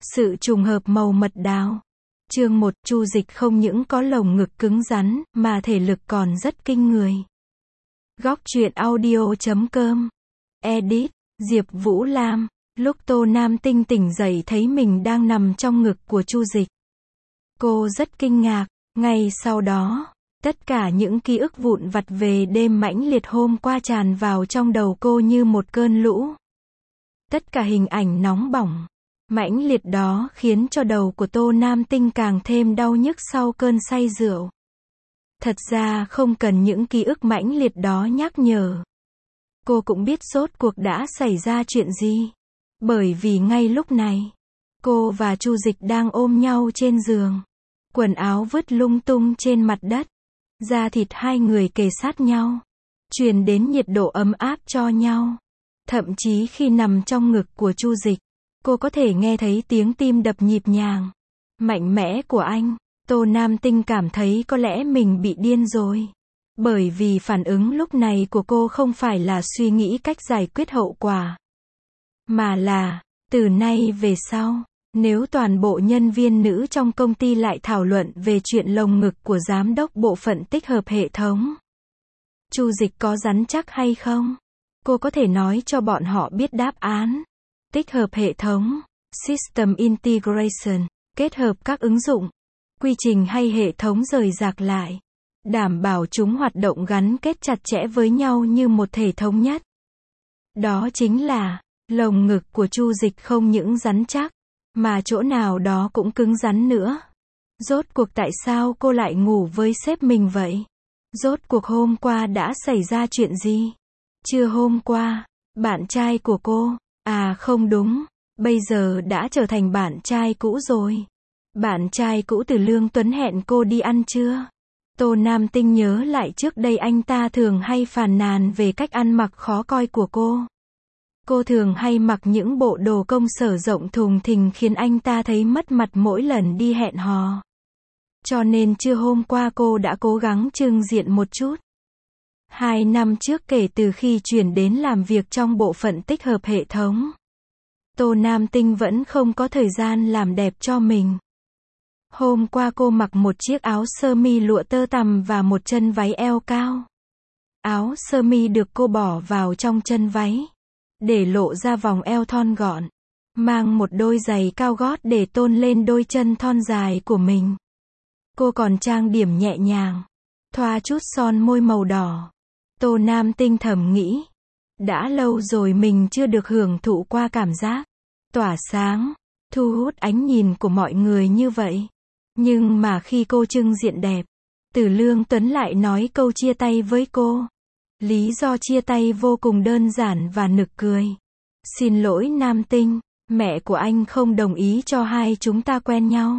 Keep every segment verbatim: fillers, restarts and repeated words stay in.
Sự trùng hợp màu mật đào. Chương một, Chu Dịch không những có lồng ngực cứng rắn, mà thể lực còn rất kinh người. Góc truyện audio chấm com. Edit, Diệp Vũ Lam. Lúc Tô Nam Tinh tỉnh dậy thấy mình đang nằm trong ngực của Chu Dịch. Cô rất kinh ngạc, ngay sau đó, tất cả những ký ức vụn vặt về đêm mãnh liệt hôm qua tràn vào trong đầu cô như một cơn lũ. Tất cả hình ảnh nóng bỏng, mãnh liệt đó khiến cho đầu của Tô Nam Tinh càng thêm đau nhức sau cơn say rượu. Thật ra không cần những ký ức mãnh liệt đó nhắc nhở. Cô cũng biết rốt cuộc đã xảy ra chuyện gì. Bởi vì ngay lúc này, cô và Chu Dịch đang ôm nhau trên giường. Quần áo vứt lung tung trên mặt đất. Da thịt hai người kề sát nhau. Truyền đến nhiệt độ ấm áp cho nhau. Thậm chí khi nằm trong ngực của Chu Dịch, cô có thể nghe thấy tiếng tim đập nhịp nhàng, mạnh mẽ của anh. Tô Nam Tinh cảm thấy có lẽ mình bị điên rồi. Bởi vì phản ứng lúc này của cô không phải là suy nghĩ cách giải quyết hậu quả. Mà là, từ nay về sau, nếu toàn bộ nhân viên nữ trong công ty lại thảo luận về chuyện lồng ngực của giám đốc bộ phận tích hợp hệ thống, Chu Dịch có rắn chắc hay không? Cô có thể nói cho bọn họ biết đáp án. Tích hợp hệ thống, System Integration, kết hợp các ứng dụng, quy trình hay hệ thống rời rạc lại, đảm bảo chúng hoạt động gắn kết chặt chẽ với nhau như một thể thống nhất. Đó chính là, lồng ngực của Chu Dịch không những rắn chắc, mà chỗ nào đó cũng cứng rắn nữa. Rốt cuộc tại sao cô lại ngủ với sếp mình vậy? Rốt cuộc hôm qua đã xảy ra chuyện gì? Chưa hôm qua, bạn trai của cô, à không đúng, bây giờ đã trở thành bạn trai cũ rồi. Bạn trai cũ Từ Lương Tuấn hẹn cô đi ăn trưa. Tô Nam Tinh nhớ lại trước đây anh ta thường hay phàn nàn về cách ăn mặc khó coi của cô. Cô thường hay mặc những bộ đồ công sở rộng thùng thình khiến anh ta thấy mất mặt mỗi lần đi hẹn hò. Cho nên trưa hôm qua cô đã cố gắng trưng diện một chút. Hai năm trước kể từ khi chuyển đến làm việc trong bộ phận tích hợp hệ thống, Tô Nam Tinh vẫn không có thời gian làm đẹp cho mình. Hôm qua cô mặc một chiếc áo sơ mi lụa tơ tằm và một chân váy eo cao. Áo sơ mi được cô bỏ vào trong chân váy, để lộ ra vòng eo thon gọn. Mang một đôi giày cao gót để tôn lên đôi chân thon dài của mình. Cô còn trang điểm nhẹ nhàng, thoa chút son môi màu đỏ. Tô Nam Tinh thầm nghĩ, đã lâu rồi mình chưa được hưởng thụ qua cảm giác tỏa sáng, thu hút ánh nhìn của mọi người như vậy. Nhưng mà khi cô trưng diện đẹp, Từ Lương Tuấn lại nói câu chia tay với cô. Lý do chia tay vô cùng đơn giản và nực cười. Xin lỗi Nam Tinh, mẹ của anh không đồng ý cho hai chúng ta quen nhau.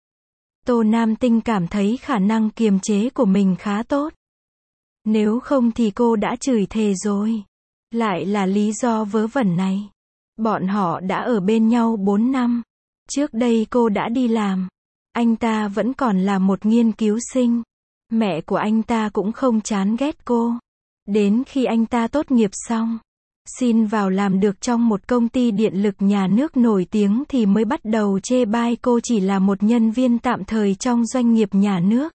Tô Nam Tinh cảm thấy khả năng kiềm chế của mình khá tốt. Nếu không thì cô đã chửi thề rồi. Lại là lý do vớ vẩn này. Bọn họ đã ở bên nhau bốn năm. Trước đây cô đã đi làm. Anh ta vẫn còn là một nghiên cứu sinh. Mẹ của anh ta cũng không chán ghét cô. Đến khi anh ta tốt nghiệp xong, xin vào làm được trong một công ty điện lực nhà nước nổi tiếng thì mới bắt đầu chê bai cô chỉ là một nhân viên tạm thời trong doanh nghiệp nhà nước.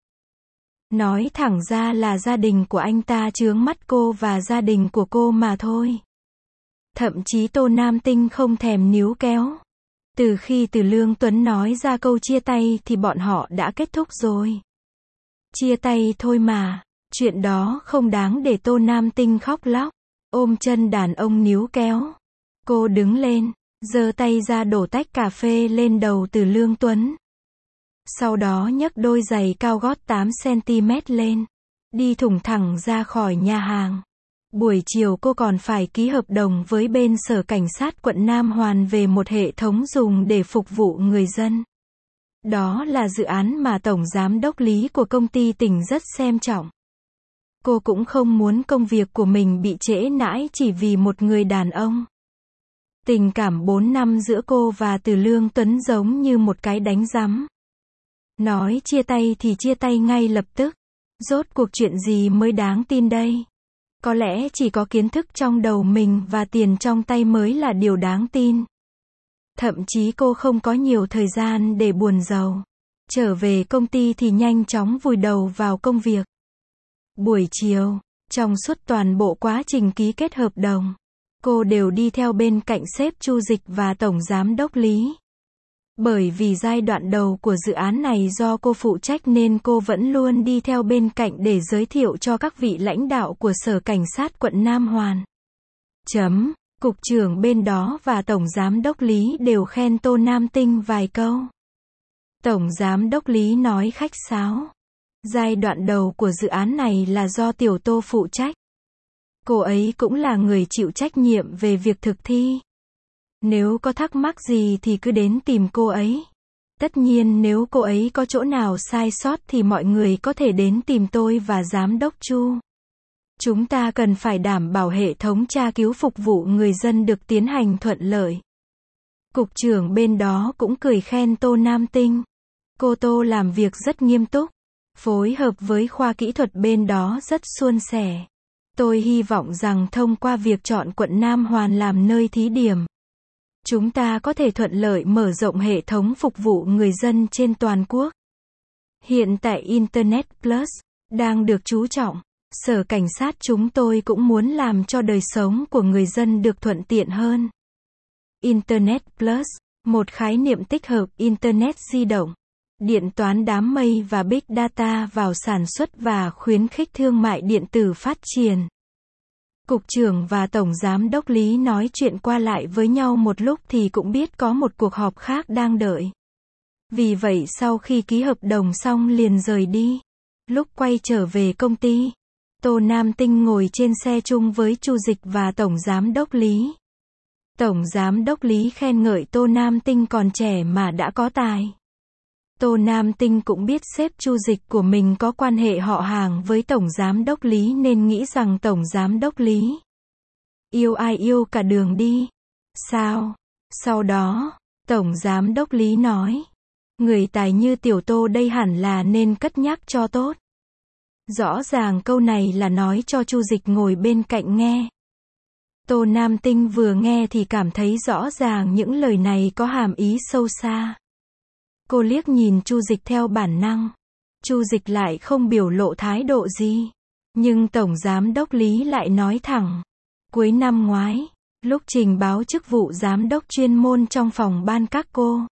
Nói thẳng ra là gia đình của anh ta chướng mắt cô và gia đình của cô mà thôi. Thậm chí Tô Nam Tinh không thèm níu kéo. Từ khi Từ Lương Tuấn nói ra câu chia tay thì bọn họ đã kết thúc rồi. Chia tay thôi mà, chuyện đó không đáng để Tô Nam Tinh khóc lóc, ôm chân đàn ông níu kéo. Cô đứng lên, giơ tay ra đổ tách cà phê lên đầu Từ Lương Tuấn. Sau đó nhấc đôi giày cao gót tám xăng-ti-mét lên, đi thủng thẳng ra khỏi nhà hàng. Buổi chiều cô còn phải ký hợp đồng với bên Sở Cảnh sát quận Nam Hoàn về một hệ thống dùng để phục vụ người dân. Đó là dự án mà Tổng Giám đốc Lý của công ty tỉnh rất xem trọng. Cô cũng không muốn công việc của mình bị trễ nải chỉ vì một người đàn ông. Tình cảm bốn năm giữa cô và Từ Lương Tuấn giống như một cái đánh rắm. Nói chia tay thì chia tay ngay lập tức. Rốt cuộc chuyện gì mới đáng tin đây? Có lẽ chỉ có kiến thức trong đầu mình và tiền trong tay mới là điều đáng tin. Thậm chí cô không có nhiều thời gian để buồn rầu. Trở về công ty thì nhanh chóng vùi đầu vào công việc. Buổi chiều, trong suốt toàn bộ quá trình ký kết hợp đồng, cô đều đi theo bên cạnh sếp Chu Dịch và tổng giám đốc Lý. Bởi vì giai đoạn đầu của dự án này do cô phụ trách nên cô vẫn luôn đi theo bên cạnh để giới thiệu cho các vị lãnh đạo của Sở Cảnh sát quận Nam Hoàn. Chấm. Cục trưởng bên đó và Tổng Giám đốc Lý đều khen Tô Nam Tinh vài câu. Tổng Giám đốc Lý nói khách sáo. Giai đoạn đầu của dự án này là do Tiểu Tô phụ trách. Cô ấy cũng là người chịu trách nhiệm về việc thực thi. Nếu có thắc mắc gì thì cứ đến tìm cô ấy. Tất nhiên nếu cô ấy có chỗ nào sai sót thì mọi người có thể đến tìm tôi và Giám đốc Chu. Chúng ta cần phải đảm bảo hệ thống tra cứu phục vụ người dân được tiến hành thuận lợi. Cục trưởng bên đó cũng cười khen Tô Nam Tinh. Cô Tô làm việc rất nghiêm túc, phối hợp với khoa kỹ thuật bên đó rất suôn sẻ. Tôi hy vọng rằng thông qua việc chọn quận Nam Hoàn làm nơi thí điểm, chúng ta có thể thuận lợi mở rộng hệ thống phục vụ người dân trên toàn quốc. Hiện tại Internet Plus đang được chú trọng. Sở Cảnh sát chúng tôi cũng muốn làm cho đời sống của người dân được thuận tiện hơn. Internet Plus, một khái niệm tích hợp Internet di động, điện toán đám mây và Big Data vào sản xuất và khuyến khích thương mại điện tử phát triển. Cục trưởng và Tổng Giám đốc Lý nói chuyện qua lại với nhau một lúc thì cũng biết có một cuộc họp khác đang đợi. Vì vậy sau khi ký hợp đồng xong liền rời đi. Lúc quay trở về công ty, Tô Nam Tinh ngồi trên xe chung với Chu Dịch và Tổng Giám đốc Lý. Tổng Giám đốc Lý khen ngợi Tô Nam Tinh còn trẻ mà đã có tài. Tô Nam Tinh cũng biết sếp Chu Dịch của mình có quan hệ họ hàng với Tổng Giám đốc Lý nên nghĩ rằng Tổng Giám đốc Lý yêu ai yêu cả đường đi. Sao? Sau đó, Tổng Giám đốc Lý nói, người tài như Tiểu Tô đây hẳn là nên cất nhắc cho tốt. Rõ ràng câu này là nói cho Chu Dịch ngồi bên cạnh nghe. Tô Nam Tinh vừa nghe thì cảm thấy rõ ràng những lời này có hàm ý sâu xa. Cô liếc nhìn Chu Dịch theo bản năng. Chu Dịch lại không biểu lộ thái độ gì. Nhưng Tổng Giám đốc Lý lại nói thẳng. Cuối năm ngoái, lúc trình báo chức vụ giám đốc chuyên môn trong phòng ban các cô,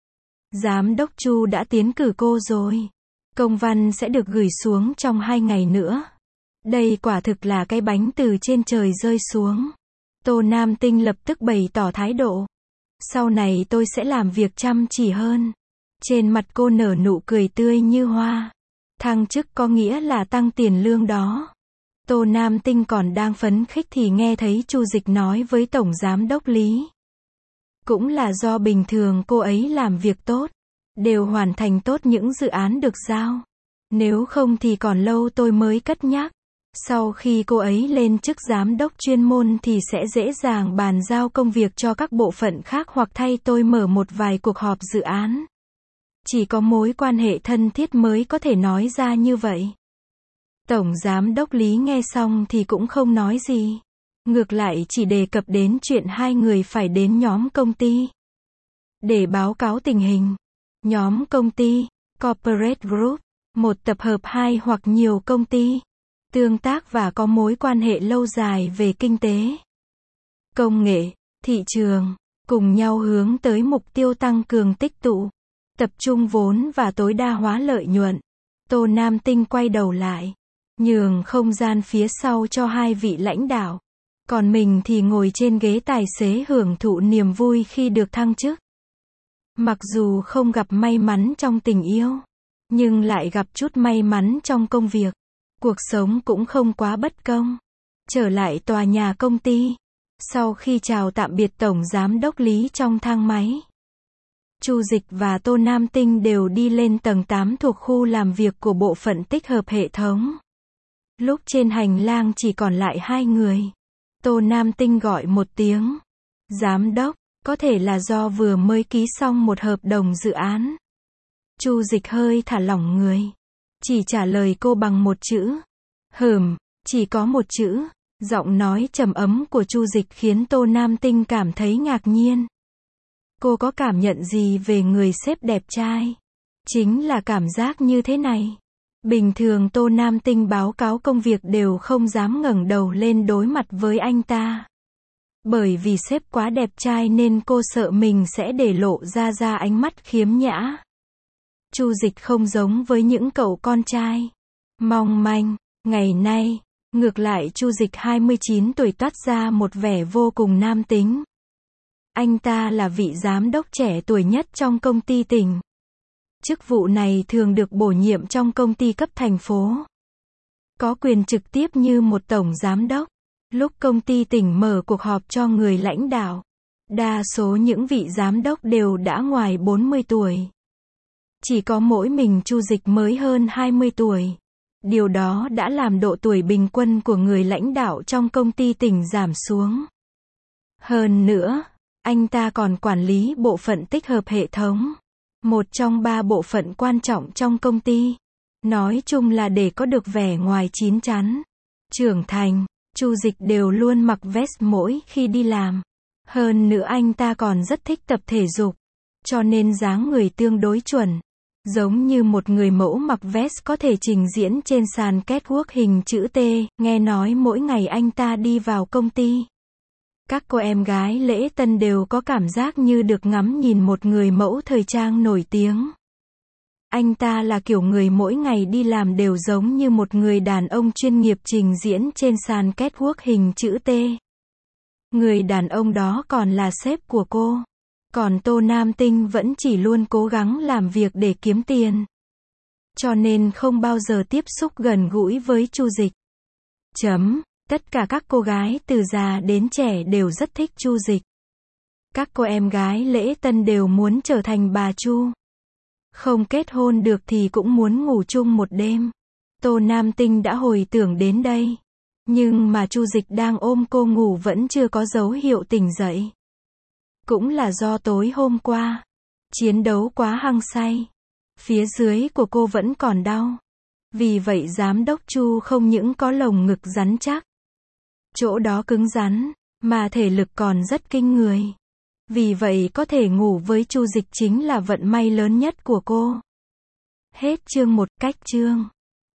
Giám đốc Chu đã tiến cử cô rồi. Công văn sẽ được gửi xuống trong hai ngày nữa. Đây quả thực là cái bánh từ trên trời rơi xuống. Tô Nam Tinh lập tức bày tỏ thái độ. Sau này tôi sẽ làm việc chăm chỉ hơn. Trên mặt cô nở nụ cười tươi như hoa. Thăng chức có nghĩa là tăng tiền lương đó. Tô Nam Tinh còn đang phấn khích thì nghe thấy Chu Dịch nói với Tổng Giám đốc Lý. Cũng là do bình thường cô ấy làm việc tốt, đều hoàn thành tốt những dự án được giao. Nếu không thì còn lâu tôi mới cất nhắc. Sau khi cô ấy lên chức giám đốc chuyên môn thì sẽ dễ dàng bàn giao công việc cho các bộ phận khác hoặc thay tôi mở một vài cuộc họp dự án. Chỉ có mối quan hệ thân thiết mới có thể nói ra như vậy. Tổng Giám đốc Lý nghe xong thì cũng không nói gì. Ngược lại chỉ đề cập đến chuyện hai người phải đến nhóm công ty để báo cáo tình hình. Nhóm công ty, corporate group, một tập hợp hai hoặc nhiều công ty, tương tác và có mối quan hệ lâu dài về kinh tế, công nghệ, thị trường, cùng nhau hướng tới mục tiêu tăng cường tích tụ, tập trung vốn và tối đa hóa lợi nhuận. Tô Nam Tinh quay đầu lại, nhường không gian phía sau cho hai vị lãnh đạo. Còn mình thì ngồi trên ghế tài xế hưởng thụ niềm vui khi được thăng chức. Mặc dù không gặp may mắn trong tình yêu, nhưng lại gặp chút may mắn trong công việc. Cuộc sống cũng không quá bất công. Trở lại tòa nhà công ty, sau khi chào tạm biệt Tổng Giám đốc Lý trong thang máy, Chu Dịch và Tô Nam Tinh đều đi lên tầng tám thuộc khu làm việc của bộ phận tích hợp hệ thống. Lúc trên hành lang chỉ còn lại hai người. Tô Nam Tinh gọi một tiếng. Giám đốc, có thể là do vừa mới ký xong một hợp đồng dự án. Chu Dịch hơi thả lỏng người. Chỉ trả lời cô bằng một chữ. Hừm, chỉ có một chữ. Giọng nói trầm ấm của Chu Dịch khiến Tô Nam Tinh cảm thấy ngạc nhiên. Cô có cảm nhận gì về người sếp đẹp trai? Chính là cảm giác như thế này. Bình thường Tô Nam Tinh báo cáo công việc đều không dám ngẩng đầu lên đối mặt với anh ta. Bởi vì sếp quá đẹp trai nên cô sợ mình sẽ để lộ ra ra ánh mắt khiếm nhã. Chu Dịch không giống với những cậu con trai mong manh. Ngày nay, ngược lại Chu Dịch hai mươi chín tuổi toát ra một vẻ vô cùng nam tính. Anh ta là vị giám đốc trẻ tuổi nhất trong công ty tỉnh. Chức vụ này thường được bổ nhiệm trong công ty cấp thành phố. Có quyền trực tiếp như một tổng giám đốc. Lúc công ty tỉnh mở cuộc họp cho người lãnh đạo, đa số những vị giám đốc đều đã ngoài bốn mươi tuổi. Chỉ có mỗi mình Chu Dịch mới hơn hai mươi tuổi. Điều đó đã làm độ tuổi bình quân của người lãnh đạo trong công ty tỉnh giảm xuống. Hơn nữa, anh ta còn quản lý bộ phận tích hợp hệ thống. Một trong ba bộ phận quan trọng trong công ty. Nói chung là để có được vẻ ngoài chín chắn, trưởng thành, Chu Dịch đều luôn mặc vest mỗi khi đi làm. Hơn nữa anh ta còn rất thích tập thể dục. Cho nên dáng người tương đối chuẩn. Giống như một người mẫu mặc vest có thể trình diễn trên sàn catwalk hình chữ T. Nghe nói mỗi ngày anh ta đi vào công ty, các cô em gái lễ tân đều có cảm giác như được ngắm nhìn một người mẫu thời trang nổi tiếng. Anh ta là kiểu người mỗi ngày đi làm đều giống như một người đàn ông chuyên nghiệp trình diễn trên sàn catwalk hình chữ T. Người đàn ông đó còn là sếp của cô. Còn Tô Nam Tinh vẫn chỉ luôn cố gắng làm việc để kiếm tiền. Cho nên không bao giờ tiếp xúc gần gũi với Chu Dịch. Chấm. Tất cả các cô gái từ già đến trẻ đều rất thích Chu Dịch. Các cô em gái lễ tân đều muốn trở thành bà Chu. Không kết hôn được thì cũng muốn ngủ chung một đêm. Tô Nam Tinh đã hồi tưởng đến đây. Nhưng mà Chu Dịch đang ôm cô ngủ vẫn chưa có dấu hiệu tỉnh dậy. Cũng là do tối hôm qua, chiến đấu quá hăng say. Phía dưới của cô vẫn còn đau. Vì vậy giám đốc Chu không những có lồng ngực rắn chắc, chỗ đó cứng rắn, mà thể lực còn rất kinh người. Vì vậy có thể ngủ với Chu Dịch chính là vận may lớn nhất của cô. Hết chương một, cách chương.